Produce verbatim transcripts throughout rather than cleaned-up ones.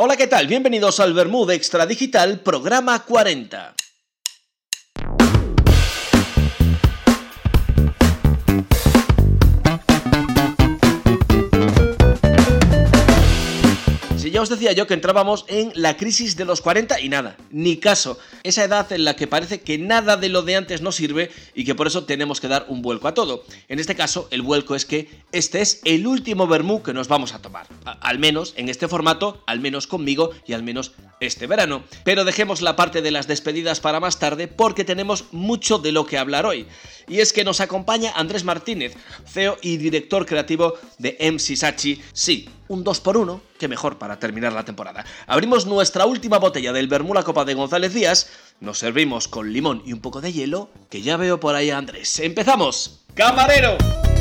Hola, ¿qué tal? Bienvenidos al Vermut Extra Digital, programa cuarenta. Si ya os decía yo que entrábamos en la crisis de los cuarenta y nada, ni caso. Esa edad en la que parece que nada de lo de antes nos sirve y que por eso tenemos que dar un vuelco a todo. En este caso, el vuelco es que este es el último vermú que nos vamos a tomar. A- al menos en este formato, al menos conmigo y al menos este verano. Pero dejemos la parte de las despedidas para más tarde porque tenemos mucho de lo que hablar hoy. Y es que nos acompaña Andrés Martínez, C E O y director creativo de M C Saatchi. Sí, un dos por uno, que mejor para terminar la temporada. Abrimos nuestra última botella del vermú La Copa de González Díaz, nos servimos con limón y un poco de hielo, que ya veo por ahí a Andrés. ¡Empezamos! ¡Camarero!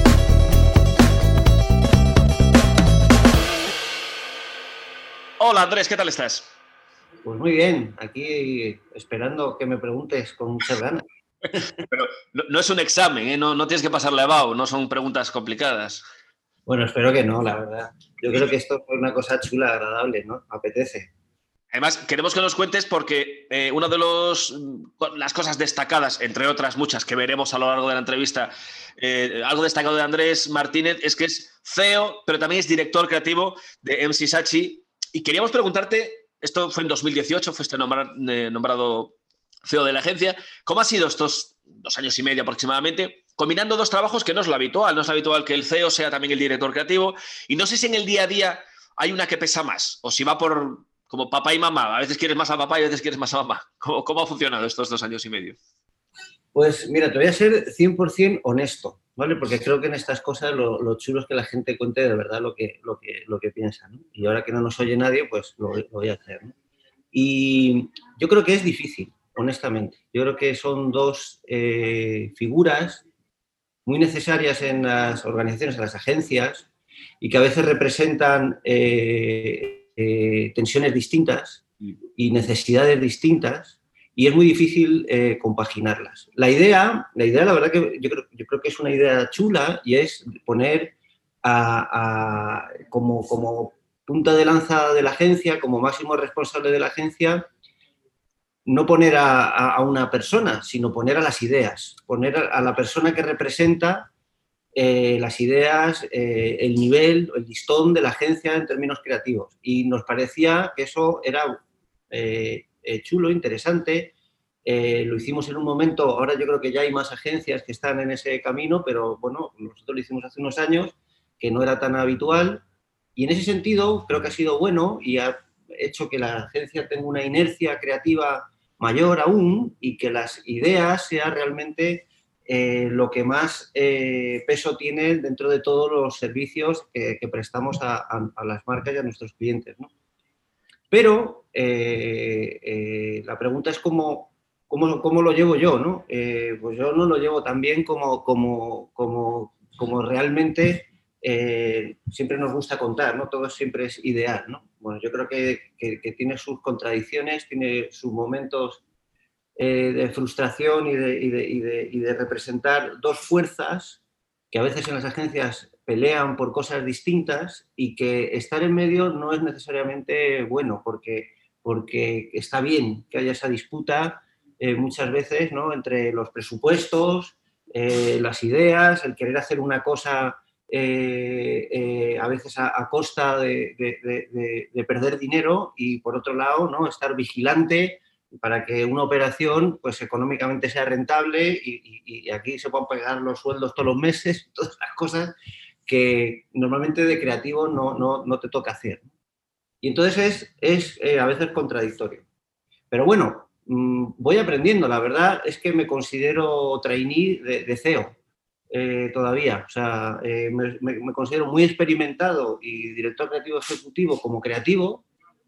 Hola Andrés, ¿qué tal estás? Pues muy bien, aquí esperando que me preguntes con muchas ganas. Pero no, no es un examen, ¿eh? no, no tienes que pasarle a Bao, no son preguntas complicadas. Bueno, espero que no, la verdad. Yo creo que esto fue una cosa chula, agradable, ¿no? Apetece. Además, queremos que nos cuentes porque eh, una de los, las cosas destacadas, entre otras muchas que veremos a lo largo de la entrevista, eh, algo destacado de Andrés Martínez es que es C E O, pero también es director creativo de M C Saatchi. Y queríamos preguntarte, esto fue en dos mil dieciocho, fuiste nombrar, eh, nombrado C E O de la agencia, ¿cómo ha sido estos dos años y medio aproximadamente, combinando dos trabajos que no es lo habitual? No es lo habitual que el C E O sea también el director creativo. Y no sé si en el día a día hay una que pesa más, o si va por como papá y mamá. A veces quieres más a papá y a veces quieres más a mamá. ¿Cómo, cómo ha funcionado estos dos años y medio? Pues mira, te voy a ser cien por ciento honesto, ¿vale? Porque creo que en estas cosas lo, lo chulo es que la gente cuente de verdad lo que, lo que, lo que piensa, ¿no? Y ahora que no nos oye nadie, pues lo, lo voy a hacer, ¿no? Y yo creo que es difícil, honestamente. Yo creo que son dos eh, figuras muy necesarias en las organizaciones, en las agencias, y que a veces representan eh, eh, tensiones distintas y necesidades distintas, y es muy difícil eh, compaginarlas. La idea, la idea, la verdad que yo creo, yo creo que es una idea chula y es poner a, a, como, como punta de lanza de la agencia, como máximo responsable de la agencia, no poner a, a, a una persona, sino poner a las ideas, poner a, a la persona que representa eh, las ideas, eh, el nivel, el listón de la agencia en términos creativos. Y nos parecía que eso era eh, eh, chulo, interesante. Eh, lo hicimos en un momento, ahora yo creo que ya hay más agencias que están en ese camino, pero bueno, nosotros lo hicimos hace unos años, que no era tan habitual. Y en ese sentido creo que ha sido bueno y ha hecho que la agencia tenga una inercia creativa mayor aún y que las ideas sean realmente eh, lo que más eh, peso tiene dentro de todos los servicios que, que prestamos a, a, a, las marcas y a nuestros clientes, ¿no? Pero eh, eh, la pregunta es cómo, cómo, cómo, lo llevo yo, ¿no? Eh, pues yo no lo llevo tan bien como, como, como, como realmente eh, siempre nos gusta contar, ¿no? Todo siempre es ideal, ¿no? Bueno, yo creo que, que, que tiene sus contradicciones, tiene sus momentos eh, de frustración y de, y, de, y, de, y de representar dos fuerzas que a veces en las agencias pelean por cosas distintas y que estar en medio no es necesariamente bueno porque, porque está bien que haya esa disputa eh, muchas veces, ¿no? Entre los presupuestos, eh, las ideas, el querer hacer una cosa eh, eh, a veces a, a costa de, de, de, de perder dinero y por otro lado, ¿no? Estar vigilante para que una operación pues económicamente sea rentable y, y, y aquí se puedan pagar los sueldos todos los meses, todas las cosas que normalmente de creativo no, no, no te toca hacer. Y entonces es, es eh, a veces contradictorio. Pero bueno, mmm, voy aprendiendo. La verdad es que me considero trainee de, de C E O eh, todavía. O sea, eh, me, me, me considero muy experimentado y director creativo ejecutivo como creativo.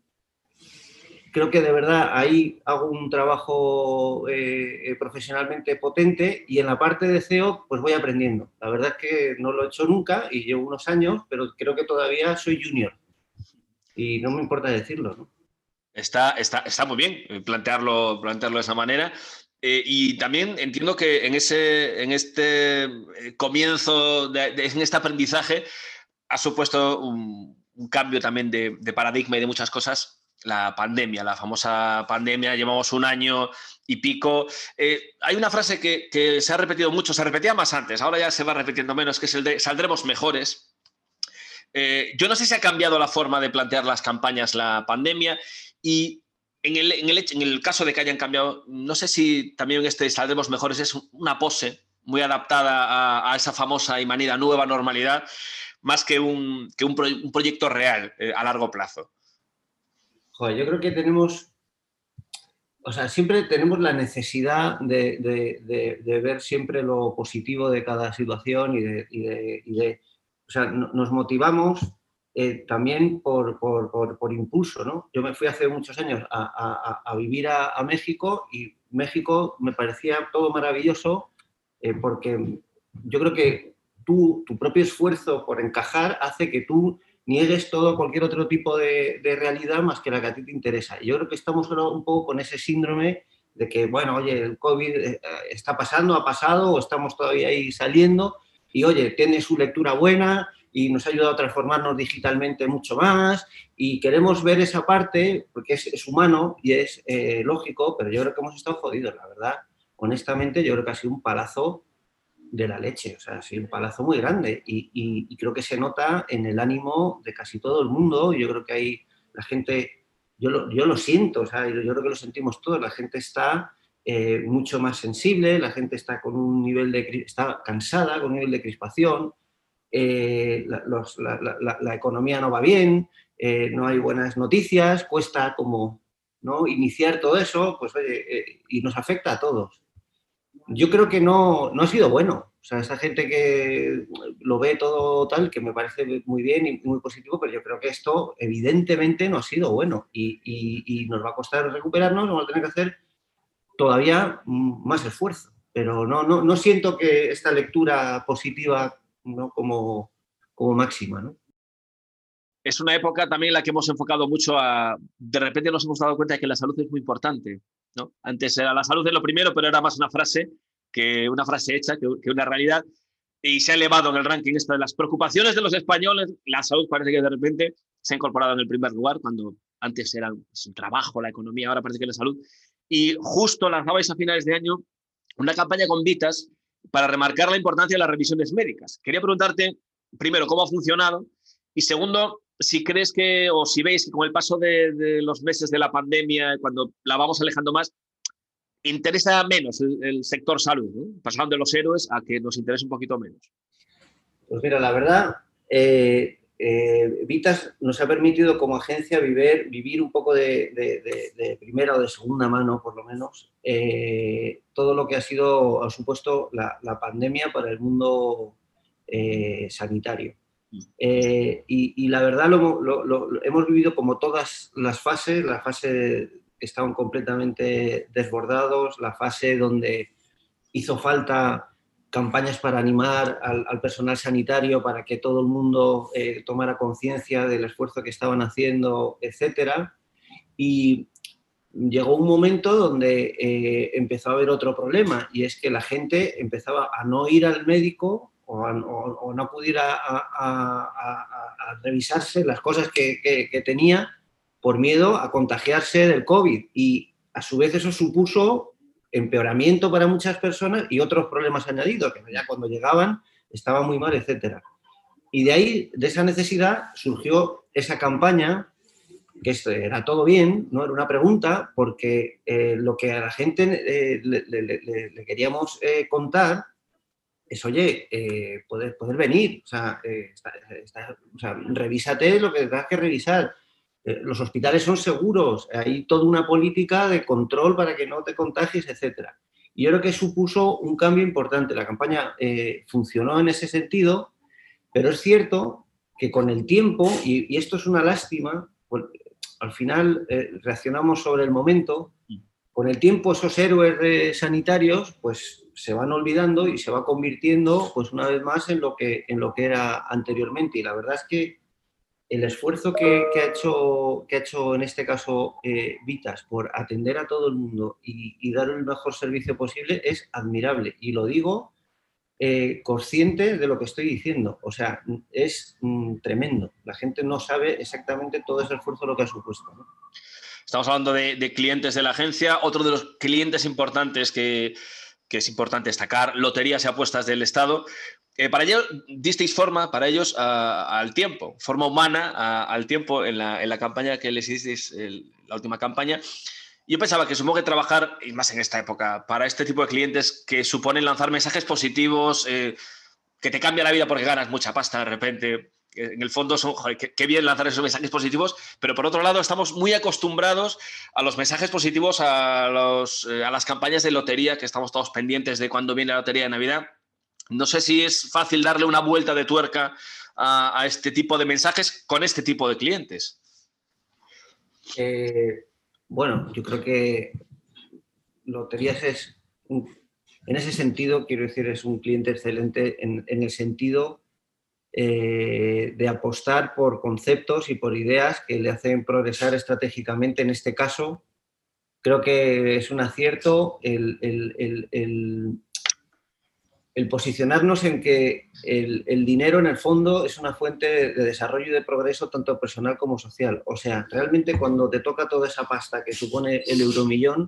Creo que de verdad ahí hago un trabajo eh, profesionalmente potente y en la parte de C E O pues voy aprendiendo. La verdad es que no lo he hecho nunca y llevo unos años, pero creo que todavía soy junior y no me importa decirlo, ¿no? Está, está, está muy bien plantearlo, plantearlo de esa manera. Eh, y también entiendo que en, ese, en este comienzo, de, de, en este aprendizaje, ha supuesto un, un cambio también de, de paradigma y de muchas cosas la pandemia, la famosa pandemia, llevamos un año y pico. Eh, hay una frase que, que se ha repetido mucho, se repetía más antes, ahora ya se va repitiendo menos, que es el de saldremos mejores. Eh, yo no sé si ha cambiado la forma de plantear las campañas la pandemia y en el, en, el, en el caso de que hayan cambiado, no sé si también este saldremos mejores es una pose muy adaptada a, a esa famosa y manida nueva normalidad, más que un, que un, pro, un proyecto real eh, a largo plazo. Joder, yo creo que tenemos, o sea, siempre tenemos la necesidad de, de, de, de ver siempre lo positivo de cada situación y de, y de, y de o sea, nos motivamos eh, también por, por, por, por impulso, ¿no? Yo me fui hace muchos años a, a, a vivir a, a México y México me parecía todo maravilloso eh, porque yo creo que tú, tu propio esfuerzo por encajar hace que tú niegues todo, cualquier otro tipo de, de realidad más que la que a ti te interesa. Y yo creo que estamos ahora un poco con ese síndrome de que, bueno, oye, el COVID está pasando, ha pasado, o estamos todavía ahí saliendo, y oye, tiene su lectura buena y nos ha ayudado a transformarnos digitalmente mucho más, y queremos ver esa parte, porque es, es humano y es eh, lógico, pero yo creo que hemos estado jodidos, la verdad. Honestamente, yo creo que ha sido un palazo de la leche, o sea, ha sido un palazo muy grande y, y, y creo que se nota en el ánimo de casi todo el mundo. Yo creo que hay la gente, yo lo, yo lo siento, o sea, yo, yo creo que lo sentimos todos, la gente está eh, mucho más sensible, la gente está con un nivel de, está cansada, con un nivel de crispación, eh, la, los, la, la, la economía no va bien, eh, no hay buenas noticias, cuesta como, ¿no?, iniciar todo eso, pues oye, eh, y nos afecta a todos. Yo creo que no, no ha sido bueno. O sea, esa gente que lo ve todo tal, que me parece muy bien y muy positivo, pero yo creo que esto evidentemente no ha sido bueno y, y, y nos va a costar recuperarnos, vamos a tener que hacer todavía más esfuerzo. Pero no, no, no siento que esta lectura positiva, ¿no?, como, como máxima, ¿no? Es una época también en la que hemos enfocado mucho a... De repente nos hemos dado cuenta de que la salud es muy importante, ¿no? Antes era la salud es lo primero, pero era más una frase que una frase hecha que, que una realidad. Y se ha elevado en el ranking esto de las preocupaciones de los españoles. La salud parece que de repente se ha incorporado en el primer lugar, cuando antes era pues, el trabajo, la economía, ahora parece que la salud. Y justo lanzabais a finales de año una campaña con Vitas para remarcar la importancia de las revisiones médicas. Quería preguntarte, primero, cómo ha funcionado y segundo, si crees que, o si veis que con el paso de, de los meses de la pandemia, cuando la vamos alejando más, interesa menos el, el sector salud, ¿no? Pasando de los héroes a que nos interese un poquito menos. Pues mira, la verdad, eh, eh, Vitas nos ha permitido como agencia vivir, vivir un poco de, de, de, de primera o de segunda mano, por lo menos, eh, todo lo que ha sido, ha supuesto la, la pandemia para el mundo eh, sanitario. Eh, y, y la verdad lo, lo, lo, hemos vivido como todas las fases, la fase que estaban completamente desbordados, la fase donde hizo falta campañas para animar al, al personal sanitario para que todo el mundo eh, tomara conciencia del esfuerzo que estaban haciendo, etcétera. Y llegó un momento donde eh, empezó a haber otro problema, y es que la gente empezaba a no ir al médico o, a, o, o no acudir a, a, a, a revisarse las cosas que, que, que tenía por miedo a contagiarse del COVID. Y a su vez eso supuso empeoramiento para muchas personas y otros problemas añadidos, que ya cuando llegaban estaba muy mal, etcétera. Y de ahí, de esa necesidad, surgió esa campaña, que era todo bien, ¿no? Era una pregunta, porque eh, lo que a la gente eh, le, le, le, le queríamos eh, contar es, oye, eh, poder, poder venir, o sea, eh, está, está, o sea, revísate lo que tengas que revisar. Eh, los hospitales son seguros, hay toda una política de control para que no te contagies, etcétera. Y yo creo que supuso un cambio importante. La campaña eh, funcionó en ese sentido, pero es cierto que con el tiempo, y, y esto es una lástima, pues, al final eh, reaccionamos sobre el momento, con el tiempo esos héroes de sanitarios pues se van olvidando y se va convirtiendo pues una vez más en lo que, en lo que era anteriormente. Y la verdad es que el esfuerzo que, que, ha, hecho, que ha hecho en este caso eh, Vitas por atender a todo el mundo y, y dar el mejor servicio posible es admirable. Y lo digo eh, consciente de lo que estoy diciendo. O sea, es mm, tremendo. La gente no sabe exactamente todo ese esfuerzo lo que ha supuesto, ¿no? Estamos hablando de, de clientes de la agencia. Otro de los clientes importantes que, que es importante destacar, loterías y apuestas del Estado. Eh, para ello, disteis forma para ellos a, al tiempo, forma humana a, al tiempo en la, en la campaña que les hicisteis, el, la última campaña. Yo pensaba que supongo que trabajar, y más en esta época, para este tipo de clientes que suponen lanzar mensajes positivos, eh, que te cambia la vida porque ganas mucha pasta de repente. En el fondo, son, joder, qué, qué bien lanzar esos mensajes positivos, pero por otro lado estamos muy acostumbrados a los mensajes positivos, a, los, eh, a las campañas de lotería, que estamos todos pendientes de cuándo viene la lotería de Navidad. No sé si es fácil darle una vuelta de tuerca a, a este tipo de mensajes con este tipo de clientes. Eh, bueno, yo creo que Loterías es, un, en ese sentido, quiero decir, es un cliente excelente en, en el sentido eh, de apostar por conceptos y por ideas que le hacen progresar estratégicamente. En este caso, creo que es un acierto el, el, el, el, el posicionarnos en que el, el dinero, en el fondo, es una fuente de, de desarrollo y de progreso tanto personal como social. O sea, realmente cuando te toca toda esa pasta que supone el euromillón,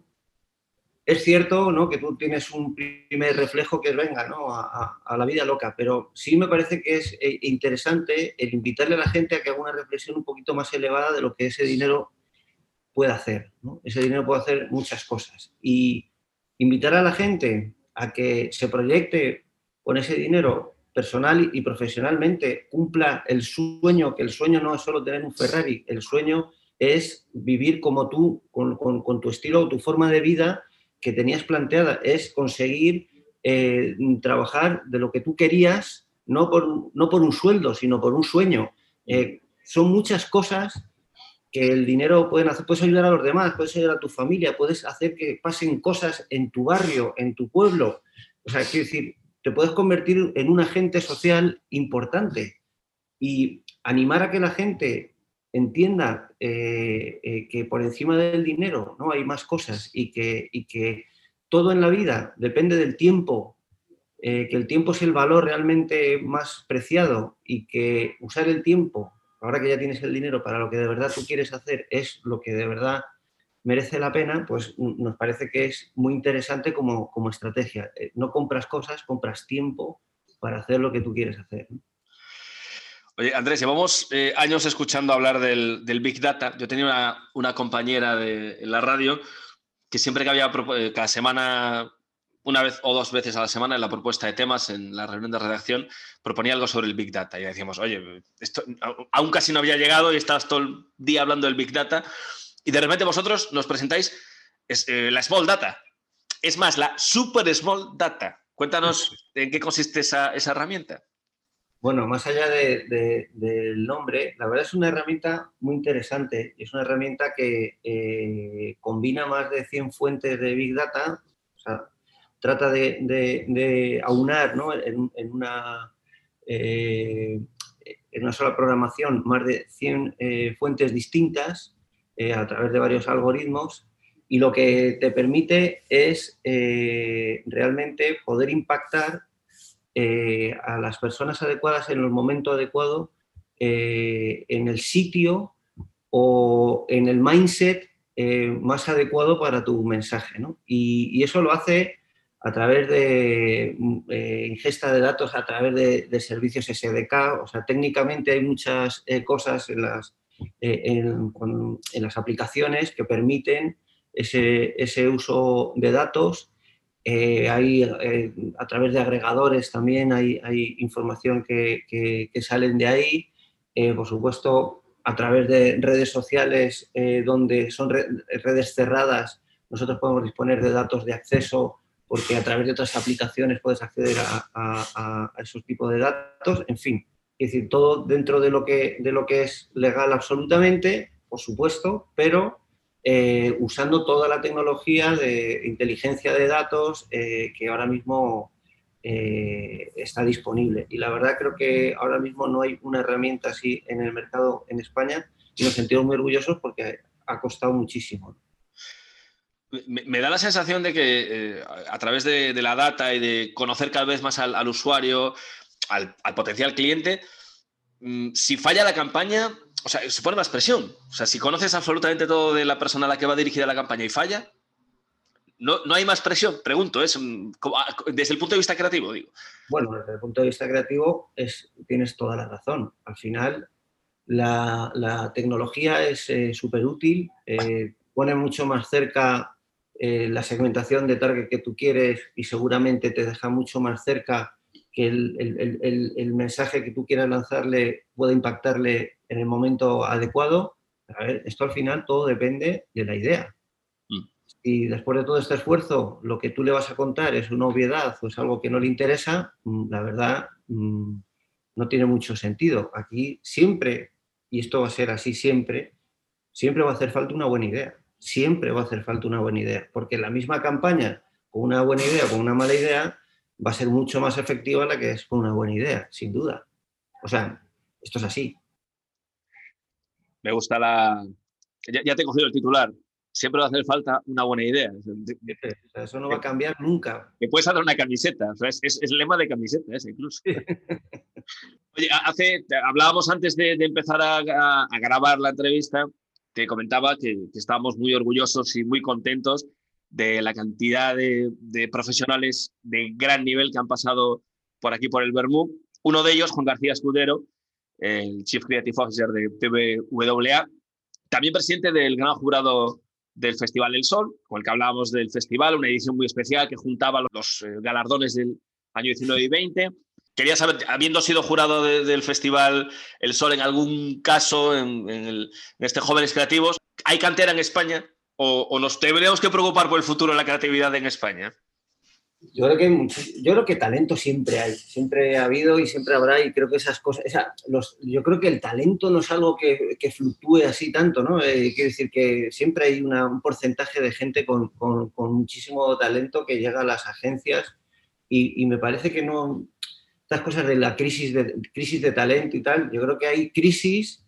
es cierto, ¿no?, que tú tienes un primer reflejo que es, venga, ¿no?, a, a, a la vida loca, pero sí me parece que es eh, interesante el invitarle a la gente a que haga una reflexión un poquito más elevada de lo que ese dinero puede hacer, ¿no? Ese dinero puede hacer muchas cosas. Y invitar a la gente a que se proyecte con ese dinero personal y profesionalmente, cumpla el sueño, que el sueño no es solo tener un Ferrari, el sueño es vivir como tú, con, con, con tu estilo o tu forma de vida que tenías planteada, es conseguir eh, trabajar de lo que tú querías, no por, no por un sueldo, sino por un sueño. Eh, son muchas cosas que el dinero pueden hacer, puedes ayudar a los demás, puedes ayudar a tu familia, puedes hacer que pasen cosas en tu barrio, en tu pueblo. O sea, quiero decir, te puedes convertir en un agente social importante y animar a que la gente entienda eh, eh, que por encima del dinero, ¿no?, hay más cosas y que, y que todo en la vida depende del tiempo, eh, que el tiempo es el valor realmente más preciado y que usar el tiempo, ahora que ya tienes el dinero, para lo que de verdad tú quieres hacer es lo que de verdad merece la pena, pues nos parece que es muy interesante como, como estrategia. No compras cosas, compras tiempo para hacer lo que tú quieres hacer, ¿no? Oye, Andrés, llevamos eh, años escuchando hablar del, del Big Data. Yo tenía una, una compañera de, en la radio que siempre que había, eh, cada semana, una vez o dos veces a la semana en la propuesta de temas, en la reunión de redacción, proponía algo sobre el Big Data. Y decíamos, oye, esto aún casi no había llegado y estás todo el día hablando del Big Data. Y de repente vosotros nos presentáis es, eh, la Small Data. Es más, la Super Small Data. Cuéntanos en qué consiste esa, esa herramienta. Bueno, más allá de, de, del nombre, la verdad es una herramienta muy interesante. Es una herramienta que eh, combina más de cien fuentes de Big Data. O sea, trata de, de, de aunar, ¿no?, en, en, una, eh, en una sola programación más de cien eh, fuentes distintas eh, a través de varios algoritmos, y lo que te permite es eh, realmente poder impactar Eh, a las personas adecuadas en el momento adecuado, eh, en el sitio o en el mindset eh, más adecuado para tu mensaje, ¿no? Y, y eso lo hace a través de eh, ingesta de datos, a través de, de servicios S D K. O sea, técnicamente hay muchas eh, cosas en las, eh, en, en las aplicaciones que permiten ese, ese uso de datos. Eh, hay, eh, a través de agregadores también hay, hay información que, que, que, salen de ahí. Eh, por supuesto, a través de redes sociales eh, donde son re redes cerradas, nosotros podemos disponer de datos de acceso porque a través de otras aplicaciones puedes acceder a, a, a esos tipos de datos. En fin, es decir, todo dentro de lo que, de lo que es legal absolutamente, por supuesto, pero Eh, usando toda la tecnología de inteligencia de datos eh, que ahora mismo eh, está disponible. Y la verdad creo que ahora mismo no hay una herramienta así en el mercado en España y nos sentimos muy orgullosos porque ha costado muchísimo. Me, me da la sensación de que eh, a través de, de, la data y de conocer cada vez más al, al usuario, al, al, potencial cliente, mmm, si falla la campaña, o sea, se pone más presión. O sea, si conoces absolutamente todo de la persona a la que va dirigida la campaña y falla, no, no hay más presión, pregunto, es desde el punto de vista creativo, digo. Bueno, desde el punto de vista creativo es, tienes toda la razón. Al final, la, la tecnología es eh, súper útil, eh, pone mucho más cerca eh, la segmentación de target que tú quieres y seguramente te deja mucho más cerca que el, el, el, el mensaje que tú quieras lanzarle pueda impactarle en el momento adecuado. A ver, esto al final todo depende de la idea. Y después de todo este esfuerzo, lo que tú le vas a contar es una obviedad o es algo que no le interesa, la verdad, no tiene mucho sentido. Aquí siempre, y esto va a ser así siempre, siempre va a hacer falta una buena idea. Siempre va a hacer falta una buena idea. Porque la misma campaña, con una buena idea o con una mala idea, va a ser mucho más efectiva la que es con una buena idea, sin duda. O sea, esto es así. Me gusta la... Ya, ya te he cogido el titular. Siempre va a hacer falta una buena idea. O sea, eso no va a cambiar nunca. Que puedes hacer una camiseta. O sea, es, es, es lema de camiseta ese, incluso. Oye, hace, hablábamos antes de, de empezar a, a, a grabar la entrevista, te comentaba que, que estábamos muy orgullosos y muy contentos de la cantidad de, de profesionales de gran nivel que han pasado por aquí, por el Bermú. Uno de ellos, Juan García Escudero, el Chief Creative Officer de T V W A, también presidente del gran jurado del Festival El Sol, con el que hablábamos del festival, una edición muy especial que juntaba los eh, galardones del año diecinueve y veinte. Quería saber, habiendo sido jurado de, del Festival El Sol en algún caso, en, en, el, en este Jóvenes Creativos, ¿hay cantera en España o, o nos tendríamos que preocupar por el futuro de la creatividad en España? Yo creo, que, yo creo que talento siempre hay, siempre ha habido y siempre habrá, y creo que esas cosas, esa, los, yo creo que el talento no es algo que, que fluctúe así tanto, ¿no? Eh, quiere decir que siempre hay una, un porcentaje de gente con, con, con muchísimo talento que llega a las agencias y, y me parece que no, estas cosas de la crisis de, crisis de talento y tal, yo creo que hay crisis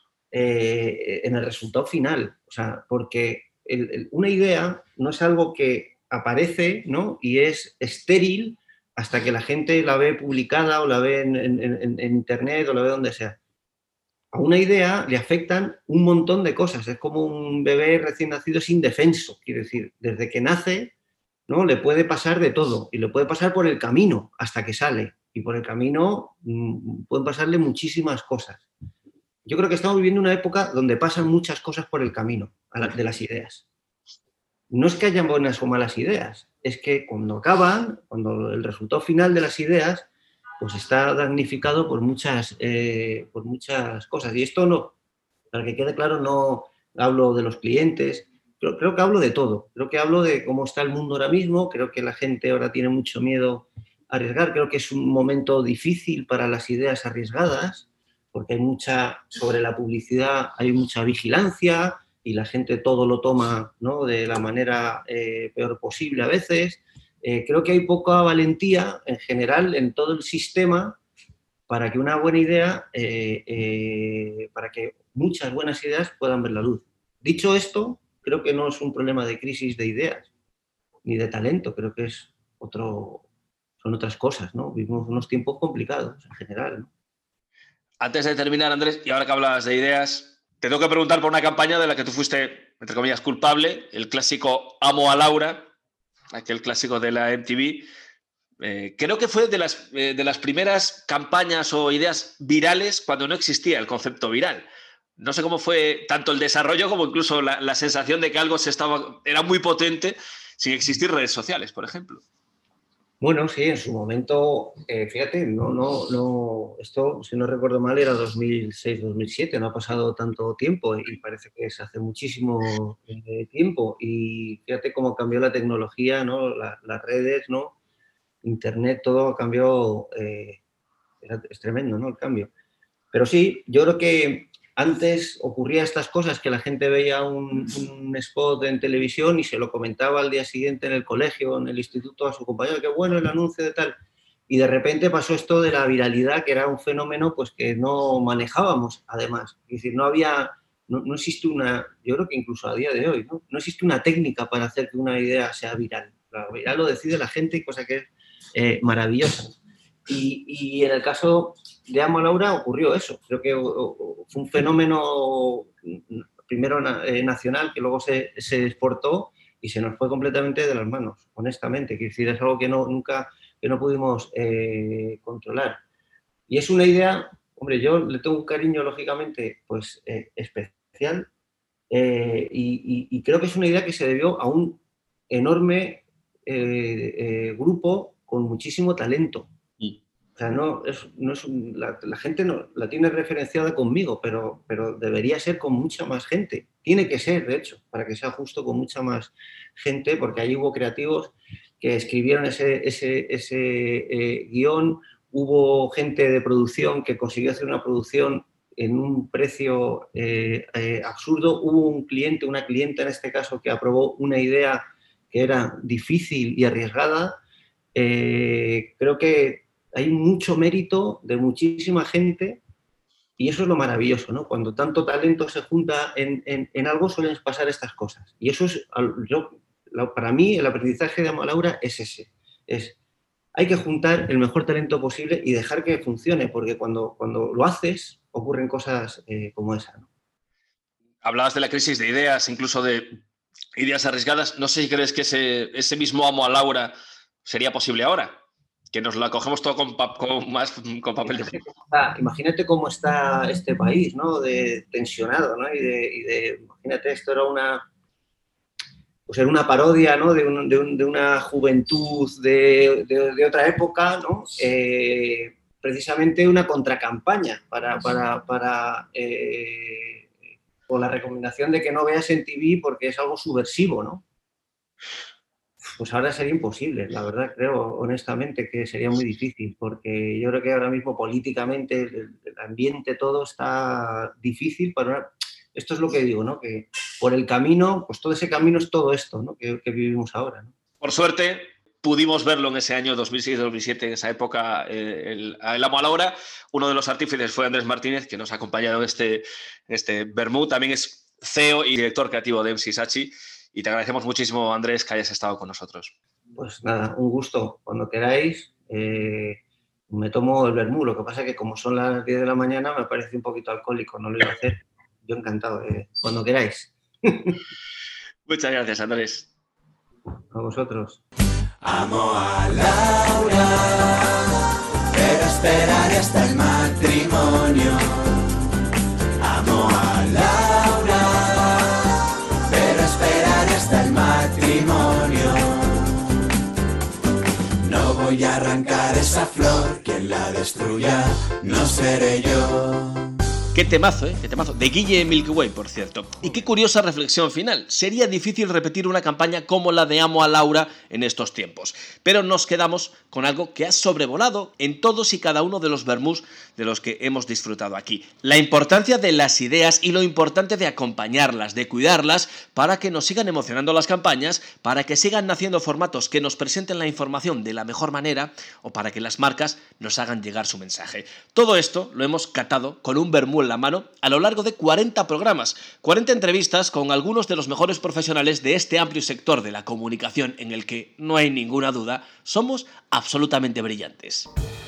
eh, en el resultado final, o sea, porque el, el, una idea no es algo que aparece, ¿no? Y es estéril hasta que la gente la ve publicada o la ve en, en, en, en internet o la ve donde sea. A una idea le afectan un montón de cosas. Es como un bebé recién nacido es indefenso. Quiero decir, desde que nace, ¿no? Le puede pasar de todo y le puede pasar por el camino hasta que sale. Y por el camino mmm, pueden pasarle muchísimas cosas. Yo creo que estamos viviendo una época donde pasan muchas cosas por el camino a la, de las ideas. No es que hayan buenas o malas ideas, es que cuando acaban, cuando el resultado final de las ideas, pues está damnificado por muchas, eh, por muchas cosas. Y esto no, para que quede claro, no hablo de los clientes, creo, creo que hablo de todo. Creo que hablo de cómo está el mundo ahora mismo, creo que la gente ahora tiene mucho miedo a arriesgar, creo que es un momento difícil para las ideas arriesgadas, porque hay mucha, sobre la publicidad hay mucha vigilancia, y la gente todo lo toma, ¿no? De la manera eh, peor posible a veces. Eh, creo que hay poca valentía en general en todo el sistema para que una buena idea, eh, eh, para que muchas buenas ideas puedan ver la luz. Dicho esto, creo que no es un problema de crisis de ideas ni de talento, creo que es otro, son otras cosas, ¿no? Vivimos unos tiempos complicados en general, ¿no? Antes de terminar, Andrés, y ahora que hablabas de ideas, te tengo que preguntar por una campaña de la que tú fuiste, entre comillas, culpable, el clásico Amo a Laura, aquel clásico de la M T V. Eh, creo que fue de las, eh, de las primeras campañas o ideas virales cuando no existía el concepto viral. No sé cómo fue tanto el desarrollo como incluso la, la sensación de que algo se estaba, era muy potente sin existir redes sociales, por ejemplo. Bueno, sí, en su momento, eh, fíjate, no, no, no, esto, si no recuerdo mal, era dos mil seis, dos mil siete, no ha pasado tanto tiempo y parece que es hace muchísimo eh, tiempo. Y fíjate cómo cambió la tecnología, ¿no? La, las redes, ¿no? Internet, todo ha cambiado, eh, es tremendo, ¿no? El cambio. Pero sí, yo creo que antes ocurría estas cosas, que la gente veía un, un spot en televisión y se lo comentaba al día siguiente en el colegio, en el instituto, a su compañero, qué bueno el anuncio de tal. Y de repente pasó esto de la viralidad, que era un fenómeno pues, que no manejábamos, además. Es decir, no había, no, no existe una, yo creo que incluso a día de hoy, ¿no? No existe una técnica para hacer que una idea sea viral. La viral lo decide la gente y cosa que es eh, maravillosa. Y, y en el caso de Amo a Laura ocurrió eso. Creo que o, o, fue un fenómeno primero na, eh, nacional que luego se, se exportó y se nos fue completamente de las manos, honestamente. Quiero decir, es algo que no, nunca que no pudimos eh, controlar. Y es una idea, hombre, yo le tengo un cariño, lógicamente, pues eh, especial eh, y, y, y creo que es una idea que se debió a un enorme eh, eh, grupo con muchísimo talento. O sea, no es, no es un, la, la gente no, la tiene referenciada conmigo, pero, pero debería ser con mucha más gente. Tiene que ser, de hecho, para que sea justo, con mucha más gente, porque ahí hubo creativos que escribieron ese, ese, ese eh, guión, hubo gente de producción que consiguió hacer una producción en un precio eh, eh, absurdo, hubo un cliente, una clienta en este caso, que aprobó una idea que era difícil y arriesgada. Eh, creo que hay mucho mérito de muchísima gente y eso es lo maravilloso, ¿no? Cuando tanto talento se junta en, en, en algo suelen pasar estas cosas. Y eso es, yo, para mí, el aprendizaje de Amo a Laura es ese. Es, hay que juntar el mejor talento posible y dejar que funcione, porque cuando, cuando lo haces ocurren cosas eh, como esa, ¿no? Hablabas de la crisis de ideas, incluso de ideas arriesgadas. No sé si crees que ese, ese mismo Amo a Laura sería posible ahora. Que nos la cogemos todo con, pa con, más, con papel de frío. Imagínate cómo está este país, ¿no? De tensionado, ¿no? Y de, y de imagínate, esto era una, pues era una parodia, ¿no? De, un, de, un, de una juventud de, de, de otra época, ¿no? Eh, precisamente una contracampaña para, para, para eh, con la recomendación de que no veas en T V porque es algo subversivo, ¿no? Pues ahora sería imposible, la verdad creo honestamente que sería muy difícil, porque yo creo que ahora mismo políticamente el, el ambiente todo está difícil para una... Esto es lo que digo, ¿no? Que por el camino, pues todo ese camino es todo esto, ¿no? Que, que vivimos ahora, ¿no? Por suerte pudimos verlo en ese año dos mil seis dos mil siete, en esa época, eh, el, el Amo a Laura. Uno de los artífices fue Andrés Martínez, que nos ha acompañado en este, este Vermú. También es C E O y director creativo de M C Sachi. Y te agradecemos muchísimo, Andrés, que hayas estado con nosotros. Pues nada, un gusto. Cuando queráis, eh, me tomo el vermú. Lo que pasa es que como son las diez de la mañana me parece un poquito alcohólico, no lo iba a hacer. Yo encantado, eh, cuando queráis. Muchas gracias, Andrés. A vosotros. Amo a Laura, pero esperaré hasta el matrimonio. Amo a Laura, pero esperaré hasta el matrimonio. No voy a arrancar esa flor, quien la destruya no seré yo. Qué temazo, ¿eh? Qué temazo. De Guille Milky Way, por cierto. Y qué curiosa reflexión final. Sería difícil repetir una campaña como la de Amo a Laura en estos tiempos. Pero nos quedamos con algo que ha sobrevolado en todos y cada uno de los vermús de los que hemos disfrutado aquí. La importancia de las ideas y lo importante de acompañarlas, de cuidarlas, para que nos sigan emocionando las campañas, para que sigan naciendo formatos que nos presenten la información de la mejor manera o para que las marcas nos hagan llegar su mensaje. Todo esto lo hemos catado con un vermú en la mano a lo largo de cuarenta programas, cuarenta entrevistas con algunos de los mejores profesionales de este amplio sector de la comunicación en el que, no hay ninguna duda, somos absolutamente brillantes.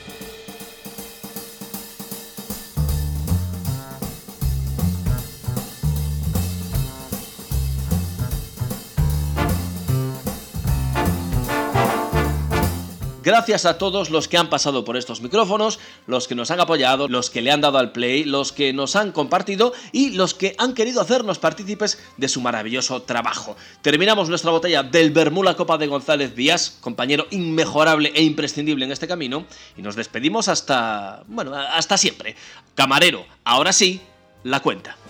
Gracias a todos los que han pasado por estos micrófonos, los que nos han apoyado, los que le han dado al play, los que nos han compartido y los que han querido hacernos partícipes de su maravilloso trabajo. Terminamos nuestra botella del Vermú La Copa de González Díaz, compañero inmejorable e imprescindible en este camino, y nos despedimos hasta... bueno, hasta siempre. Camarero, ahora sí, la cuenta.